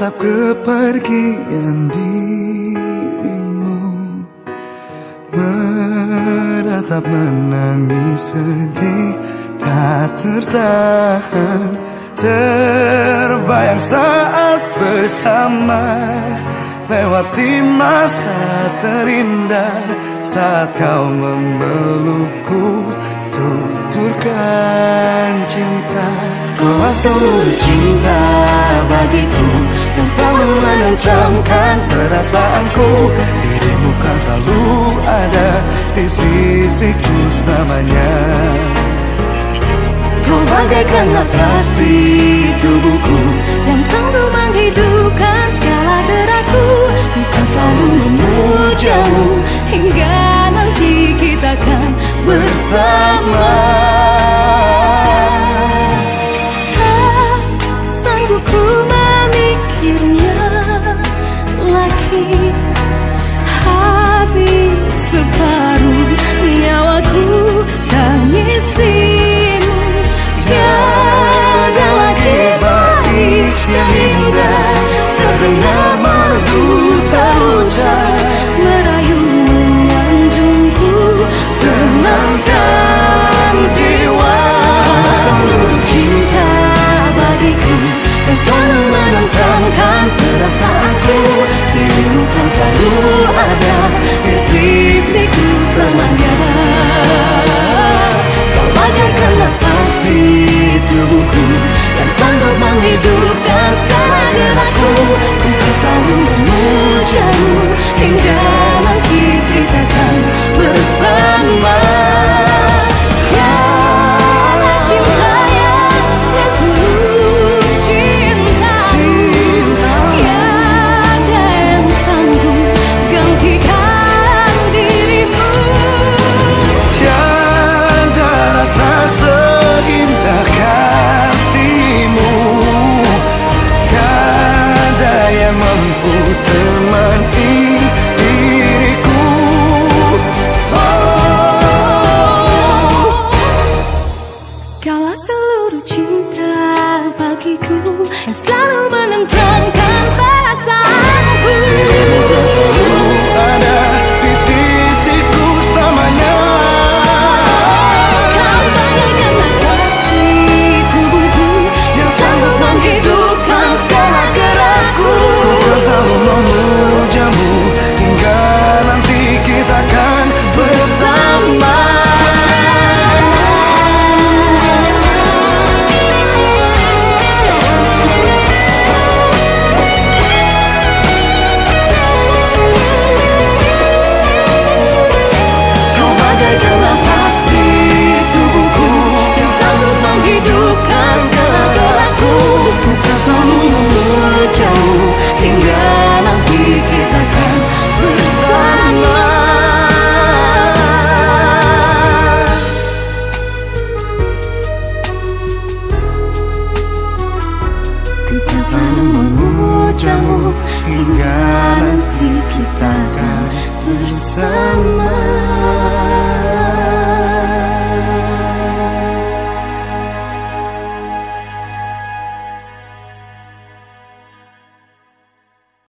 menatap kepergian dirimu, meratap menangis sedih, tak tertahan, terbayang saat bersama, lewati masa terindah, saat kau memelukku, tuturkan cinta. Kau seluruh cinta bagiku, yang selalu menenteramkan perasaanku. Dirimu kan selalu ada di sisiku selamanya. Kau bagaikan nafas di tubuhku, yang selalu menghidupkan segala gerakku. Ku kan selalu memujamu, hingga nanti kita kan bersama. Tak sanggup ku memikirnya lagi, habis separuh nyawaku tangisimu. Tiada lagi bait yang indah, terdengar merdu tak ucap, merayu menyanjungku, tenangkan jiwa. Kau seluruh cinta bagiku, yang selalu menenteramkan perasaanku. Dirimu kan selalu ada di sisiku selamanya. Kau bagaikan nafas di tubuhku, yang sanggup menghidupkan segala gerakku. Ku kan selalu memujamu, hingga nanti kita kan bersama. Tiada cinta yang setulus cintamu, tiada yang sanggup gantikan dirimu. Tiada rasa seindah kasihmu, tiada yang mampu temani diriku. Kaulah seluruh cinta bagiku, yang selalu menenteramkan perasaanku. Dirimu kan selalu ada di sisiku selamanya. Kau bagaikan nafas di tubuhku, yang sanggup menghidupkan segala gerakku. Ku kan selalu memujamu, hingga nanti kita kan bersama. Kau bagaikan nafas di tubuhku, yang sanggup menghidupkan segala gerakku. Ku kan selalu Memujamu, hingga nanti kita kan bersama. Ku kan selalu memujamu, hingga nanti kita kan bersama.